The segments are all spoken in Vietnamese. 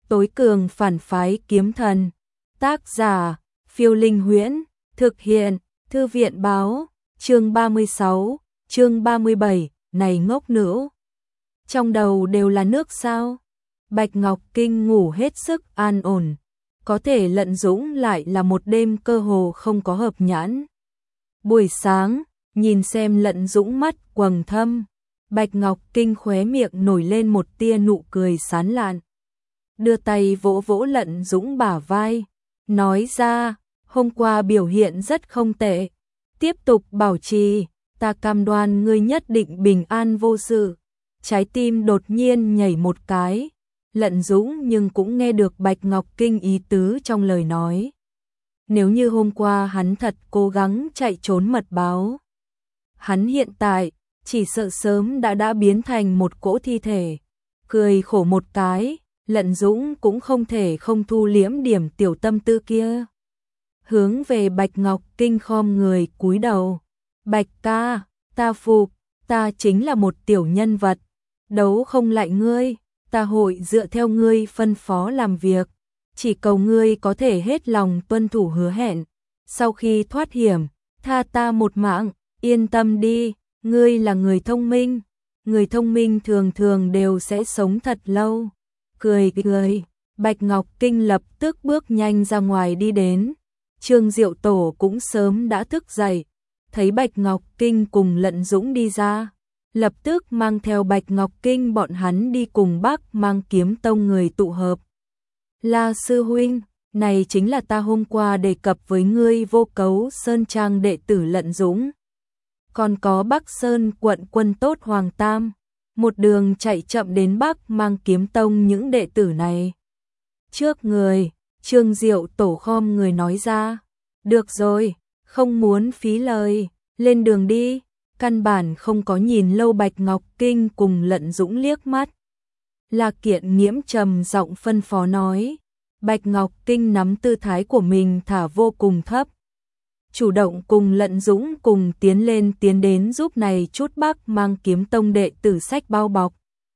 tối cường phản phái kiếm thần. Tác giả, Phiêu Linh Huyễn, thực hiện, Thư viện báo, chương 36, chương 37, này ngốc nữ. Trong đầu đều là nước sao? Bạch Ngọc Kinh ngủ hết sức an ổn, có thể Lận Dũng lại là một đêm cơ hồ không có hợp nhãn. Buổi sáng, nhìn xem Lận Dũng mắt quầng thâm, Bạch Ngọc Kinh khóe miệng nổi lên một tia nụ cười sán lạn. Đưa tay vỗ vỗ Lận Dũng bả vai, nói ra, hôm qua biểu hiện rất không tệ, tiếp tục bảo trì, ta cam đoan ngươi nhất định bình an vô sự. Trái tim đột nhiên nhảy một cái, Lận Dũng nhưng cũng nghe được Bạch Ngọc Kinh ý tứ trong lời nói. Nếu như hôm qua hắn thật cố gắng chạy trốn mật báo, hắn hiện tại chỉ sợ sớm đã biến thành một cỗ thi thể. Cười khổ một cái, Lận Dũng cũng không thể không thu liễm điểm tiểu tâm tư kia. Hướng về Bạch Ngọc Kinh khom người cúi đầu. Bạch ca, ta phục, ta chính là một tiểu nhân vật. Đấu không lại ngươi, ta hội dựa theo ngươi phân phó làm việc. Chỉ cầu ngươi có thể hết lòng tuân thủ hứa hẹn. Sau khi thoát hiểm, tha ta một mạng, yên tâm đi, ngươi là người thông minh. Người thông minh thường thường đều sẽ sống thật lâu. Cười cười, Bạch Ngọc Kinh lập tức bước nhanh ra ngoài đi đến. Trương Diệu Tổ cũng sớm đã thức dậy, thấy Bạch Ngọc Kinh cùng Lận Dũng đi ra, lập tức mang theo Bạch Ngọc Kinh bọn hắn đi cùng Bắc Mang Kiếm Tông người tụ hợp. La sư huynh, này chính là ta hôm qua đề cập với ngươi Vô Cấu Sơn Trang đệ tử Lận Dũng. Còn có Bắc Sơn quận quân tốt Hoàng Tam, một đường chạy chậm đến Bắc Mang Kiếm Tông những đệ tử này. Trước người, Trương Diệu Tổ khom người nói ra, được rồi, không muốn phí lời, lên đường đi. Căn bản không có nhìn lâu Bạch Ngọc Kinh cùng Lận Dũng liếc mắt. La Kiện Nghiễm trầm giọng phân phó nói. Bạch Ngọc Kinh nắm tư thái của mình thả vô cùng thấp, chủ động cùng Lận Dũng cùng tiến đến giúp này chút Bắc Mang Kiếm Tông đệ tử sách bao bọc.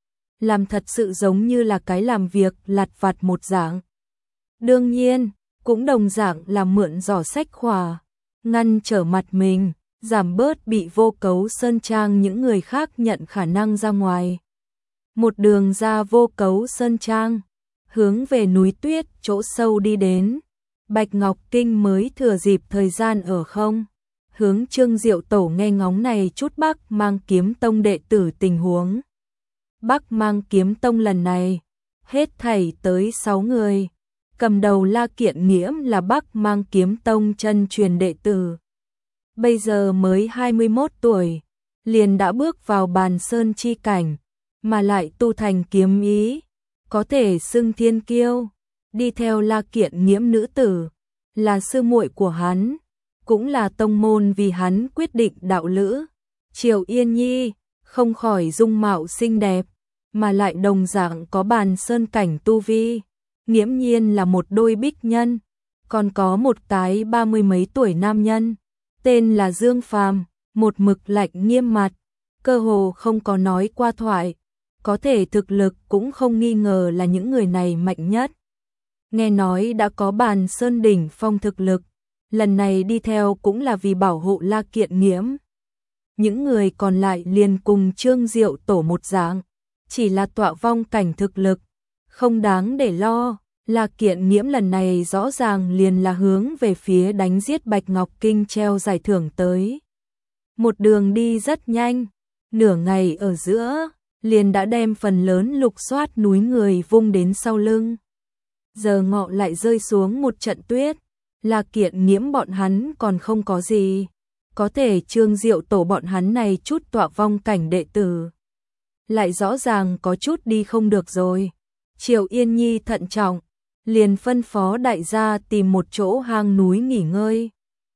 Làm thật sự giống như là cái làm việc lặt vặt một dạng. Đương nhiên, cũng đồng dạng là mượn giỏ sách khỏa, ngăn trở mặt mình, giảm bớt bị Vô Cấu Sơn Trang những người khác nhận khả năng ra ngoài. Một đường ra Vô Cấu Sơn Trang, hướng về núi tuyết chỗ sâu đi đến. Bạch Ngọc Kinh mới thừa dịp thời gian ở không, hướng Trương Diệu Tổ nghe ngóng này chút Bắc Mang Kiếm Tông đệ tử tình huống. Bắc Mang Kiếm Tông lần này, hết thảy tới 6 người. Cầm đầu La Kiện Nghiễm là Bắc Mang Kiếm Tông chân truyền đệ tử. Bây giờ mới 21 tuổi, liền đã bước vào bàn sơn chi cảnh, mà lại tu thành kiếm ý, có thể xưng thiên kiêu. Đi theo La Kiện Nghiễm nữ tử, là sư muội của hắn, cũng là tông môn vì hắn quyết định đạo lữ. Triệu Yên Nhi, không khỏi dung mạo xinh đẹp, mà lại đồng dạng có bàn sơn cảnh tu vi. Nghiễm nhiên là một đôi bích nhân, còn có một cái 30 mấy tuổi nam nhân, tên là Dương Phàm, một mực lạnh nghiêm mặt, cơ hồ không có nói qua thoại, có thể thực lực cũng không nghi ngờ là những người này mạnh nhất. Nghe nói đã có bàn sơn đỉnh phong thực lực, lần này đi theo cũng là vì bảo hộ La Kiện Nghiễm. Những người còn lại liền cùng Trương Diệu Tổ một dạng, chỉ là tọa vong cảnh thực lực, không đáng để lo. La Kiện Nghiễm lần này rõ ràng liền là hướng về phía đánh giết Bạch Ngọc Kinh treo giải thưởng tới. Một đường đi rất nhanh, nửa ngày ở giữa, liền đã đem phần lớn lục soát núi người vung đến sau lưng. Giờ ngọ lại rơi xuống một trận tuyết, La Kiện Nghiễm bọn hắn còn không có gì, có thể Trương Diệu Tổ bọn hắn này chút tọa vong cảnh đệ tử, lại rõ ràng có chút đi không được rồi. Triệu Yên Nhi thận trọng, liền phân phó đại gia tìm một chỗ hang núi nghỉ ngơi.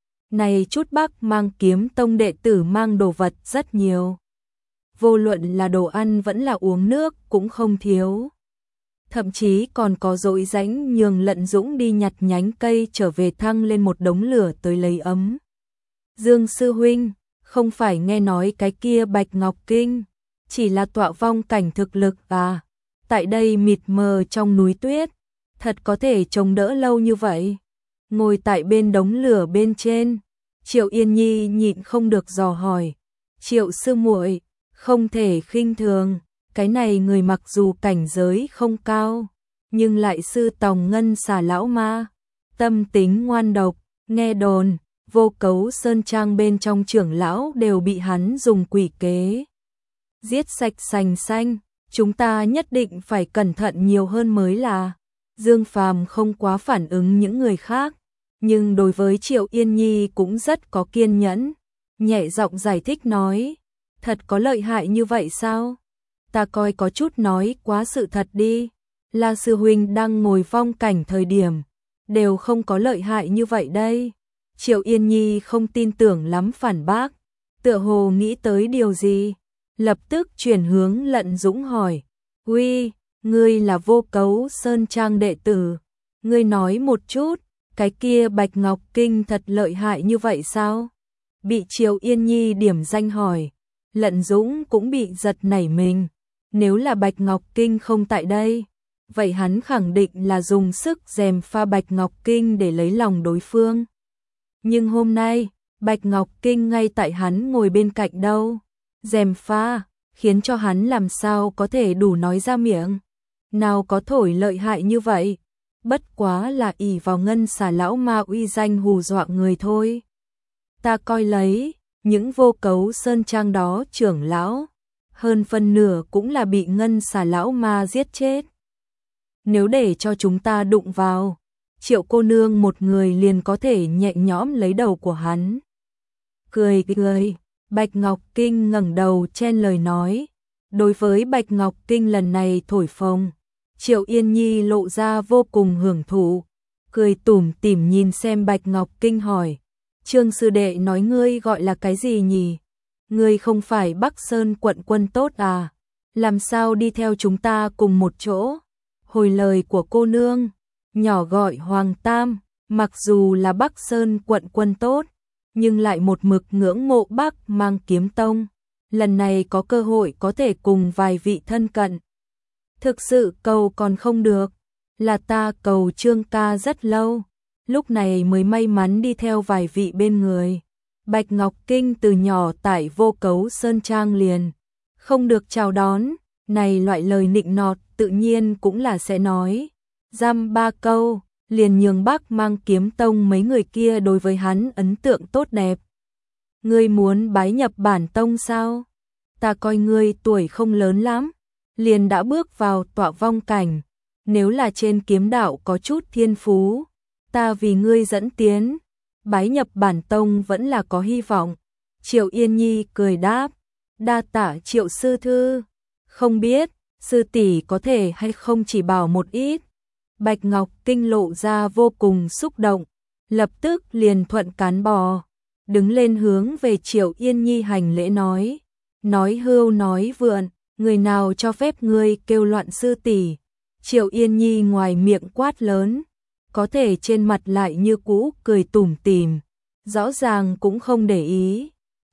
Này chút Bắc Mang Kiếm Tông đệ tử mang đồ vật rất nhiều, vô luận là đồ ăn vẫn là uống nước cũng không thiếu. Thậm chí còn có dội rãnh nhường Lận Dũng đi nhặt nhánh cây trở về thăng lên một đống lửa tới lấy ấm. Dương sư huynh, không phải nghe nói cái kia Bạch Ngọc Kinh chỉ là tọa vong cảnh thực lực à? Tại đây mịt mờ trong núi tuyết, thật có thể chống đỡ lâu như vậy. Ngồi tại bên đống lửa bên trên, Triệu Yên Nhi nhịn không được dò hỏi. Triệu sư muội, không thể khinh thường, cái này người mặc dù cảnh giới không cao, nhưng lại sư tòng ngân xà lão ma, tâm tính ngoan độc, nghe đồn, Vô Cấu Sơn Trang bên trong trưởng lão đều bị hắn dùng quỷ kế giết sạch sành xanh, chúng ta nhất định phải cẩn thận nhiều hơn mới là. Dương Phàm không quá phản ứng những người khác, nhưng đối với Triệu Yên Nhi cũng rất có kiên nhẫn, nhẹ giọng giải thích nói, thật có lợi hại như vậy sao? Ta coi có chút nói quá sự thật đi, La sư huynh đang ngồi phong cảnh thời điểm, đều không có lợi hại như vậy đây. Triệu Yên Nhi không tin tưởng lắm phản bác, tựa hồ nghĩ tới điều gì, lập tức chuyển hướng Lận Dũng hỏi, uy, ngươi là Vô Cấu Sơn Trang đệ tử, ngươi nói một chút, cái kia Bạch Ngọc Kinh thật lợi hại như vậy sao? Bị Triệu Yên Nhi điểm danh hỏi, Lận Dũng cũng bị giật nảy mình, nếu là Bạch Ngọc Kinh không tại đây, vậy hắn khẳng định là dùng sức gièm pha Bạch Ngọc Kinh để lấy lòng đối phương. Nhưng hôm nay, Bạch Ngọc Kinh ngay tại hắn ngồi bên cạnh đâu, gièm pha, khiến cho hắn làm sao có thể đủ nói ra miệng. Nào có thổi lợi hại như vậy, bất quá là ỷ vào ngân xà lão ma uy danh hù dọa người thôi. Ta coi lấy, những Vô Cấu Sơn Trang đó trưởng lão, hơn phân nửa cũng là bị ngân xà lão ma giết chết. Nếu để cho chúng ta đụng vào, Triệu cô nương một người liền có thể nhẹ nhõm lấy đầu của hắn. Cười, Bạch Ngọc Kinh ngẩng đầu chen lời nói. Đối với Bạch Ngọc Kinh lần này thổi phồng, Triệu Yên Nhi lộ ra vô cùng hưởng thụ, cười tủm tỉm nhìn xem Bạch Ngọc Kinh hỏi, Trương sư đệ nói ngươi gọi là cái gì nhỉ? Ngươi không phải Bắc Sơn quận quân tốt à? Làm sao đi theo chúng ta cùng một chỗ? Hồi lời của cô nương, nhỏ gọi Hoàng Tam, mặc dù là Bắc Sơn quận quân tốt, nhưng lại một mực ngưỡng mộ Bắc Mang Kiếm Tông. Lần này có cơ hội có thể cùng vài vị thân cận. Thực sự cầu còn không được, là ta cầu Trương ca rất lâu, lúc này mới may mắn đi theo vài vị bên người. Bạch Ngọc Kinh từ nhỏ tại Vô Cấu Sơn Trang liền, không được chào đón, này loại lời nịnh nọt tự nhiên cũng là sẽ nói. Dăm ba câu, liền nhường Bắc Mang Kiếm Tông mấy người kia đối với hắn ấn tượng tốt đẹp. Ngươi muốn bái nhập bản tông sao? Ta coi ngươi tuổi không lớn lắm, liền đã bước vào tọa vong cảnh, nếu là trên kiếm đạo có chút thiên phú, ta vì ngươi dẫn tiến, bái nhập bản tông vẫn là có hy vọng. Triệu Yên Nhi cười đáp, đa tạ Triệu sư thư, không biết sư tỷ có thể hay không chỉ bảo một ít. Bạch Ngọc Kinh lộ ra vô cùng xúc động, lập tức liền thuận cán bò, đứng lên hướng về Triệu Yên Nhi hành lễ nói hưu nói vượn, người nào cho phép ngươi kêu loạn sư tỷ? Triệu Yên Nhi ngoài miệng quát lớn, có thể trên mặt lại như cũ cười tủm tỉm, rõ ràng cũng không để ý.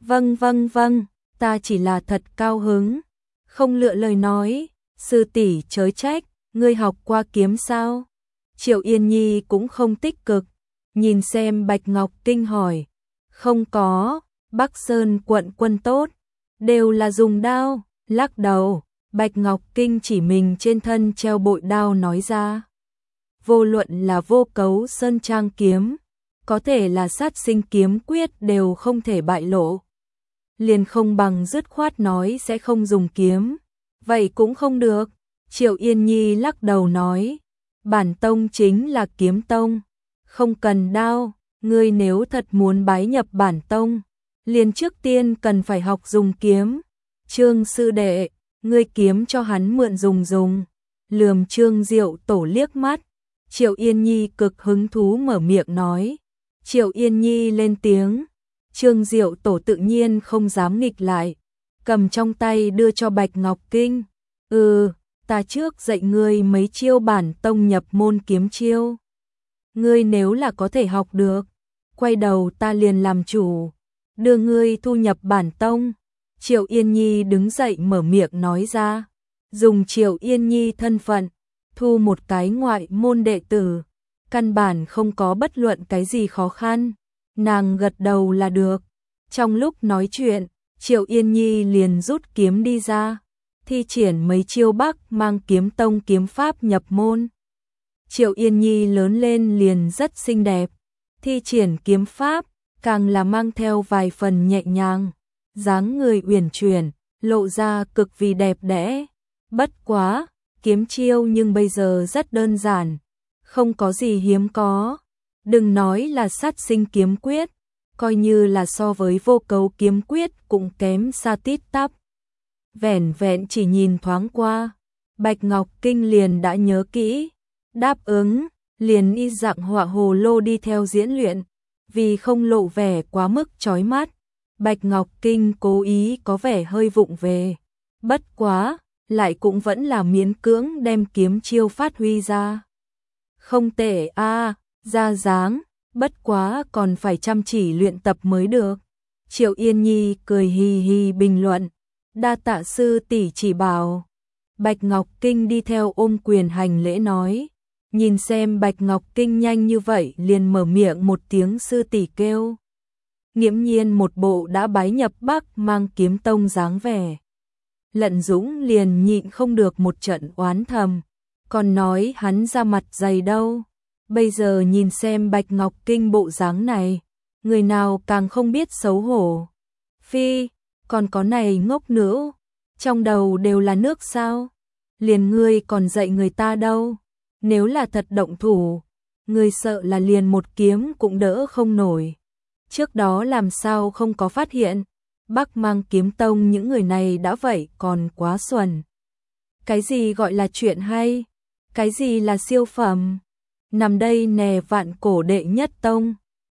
Vâng, ta chỉ là thật cao hứng, không lựa lời nói, sư tỷ chớ trách, ngươi học qua kiếm sao? Triệu Yên Nhi cũng không tích cực, nhìn xem Bạch Ngọc Kinh hỏi, không có, Bắc Sơn quận quân tốt, đều là dùng đao, lắc đầu, Bạch Ngọc Kinh chỉ mình trên thân treo bội đao nói ra. Vô luận là Vô Cấu Sơn Trang kiếm, có thể là Sát Sinh kiếm quyết đều không thể bại lộ. Liền không bằng dứt khoát nói sẽ không dùng kiếm, vậy cũng không được. Triệu Yên Nhi lắc đầu nói, bản tông chính là kiếm tông, không cần đao, ngươi nếu thật muốn bái nhập bản tông, liền trước tiên cần phải học dùng kiếm. Trương sư đệ, ngươi kiếm cho hắn mượn dùng. Lườm Trương Diệu Tổ liếc mắt, Triệu Yên Nhi cực hứng thú mở miệng nói. Triệu Yên Nhi lên tiếng, Trương Diệu Tổ tự nhiên không dám nghịch lại, cầm trong tay đưa cho Bạch Ngọc Kinh. Ta trước dạy ngươi mấy chiêu bản tông nhập môn kiếm chiêu. Ngươi nếu là có thể học được, quay đầu ta liền làm chủ, đưa ngươi thu nhập bản tông. Triệu Yên Nhi đứng dậy mở miệng nói ra, dùng Triệu Yên Nhi thân phận, thu một cái ngoại môn đệ tử, căn bản không có bất luận cái gì khó khăn, nàng gật đầu là được. Trong lúc nói chuyện, Triệu Yên Nhi liền rút kiếm đi ra, thi triển mấy chiêu Bắc mang kiếm tông kiếm pháp nhập môn. Triệu Yên Nhi lớn lên liền rất xinh đẹp, thi triển kiếm pháp, càng là mang theo vài phần nhẹ nhàng, dáng người uyển chuyển, lộ ra cực vì đẹp đẽ. Bất quá, kiếm chiêu nhưng bây giờ rất đơn giản, không có gì hiếm có. Đừng nói là sát sinh kiếm quyết, coi như là so với vô cấu kiếm quyết cũng kém xa tít tắp. Vẻn vẹn chỉ nhìn thoáng qua, Bạch Ngọc Kinh liền đã nhớ kỹ, đáp ứng, liền y dạng họa hồ lô đi theo diễn luyện, vì không lộ vẻ quá mức chói mắt. Bạch Ngọc Kinh cố ý có vẻ hơi vụng về, bất quá, lại cũng vẫn là miễn cưỡng đem kiếm chiêu phát huy ra. Không tệ a, ra dáng, bất quá còn phải chăm chỉ luyện tập mới được. Triệu Yên Nhi cười hì hì bình luận, đa tạ sư tỷ chỉ bảo. Bạch Ngọc Kinh đi theo ôm quyền hành lễ nói, nhìn xem Bạch Ngọc Kinh nhanh như vậy liền mở miệng một tiếng sư tỷ kêu. Nghiễm nhiên một bộ đã bái nhập Bắc mang kiếm tông dáng vẻ. Lận Dũng liền nhịn không được một trận oán thầm, còn nói hắn ra mặt dày đâu. Bây giờ nhìn xem Bạch Ngọc Kinh bộ dáng này, người nào càng không biết xấu hổ. Phi, còn có này ngốc nữ, trong đầu đều là nước sao? Liền ngươi còn dạy người ta đâu? Nếu là thật động thủ, ngươi sợ là liền một kiếm cũng đỡ không nổi. Trước đó làm sao không có phát hiện? Bắc mang kiếm tông những người này đã vậy còn quá xuẩn. Cái gì gọi là chuyện hay? Cái gì là siêu phẩm? Nằm đây nè vạn cổ đệ nhất tông,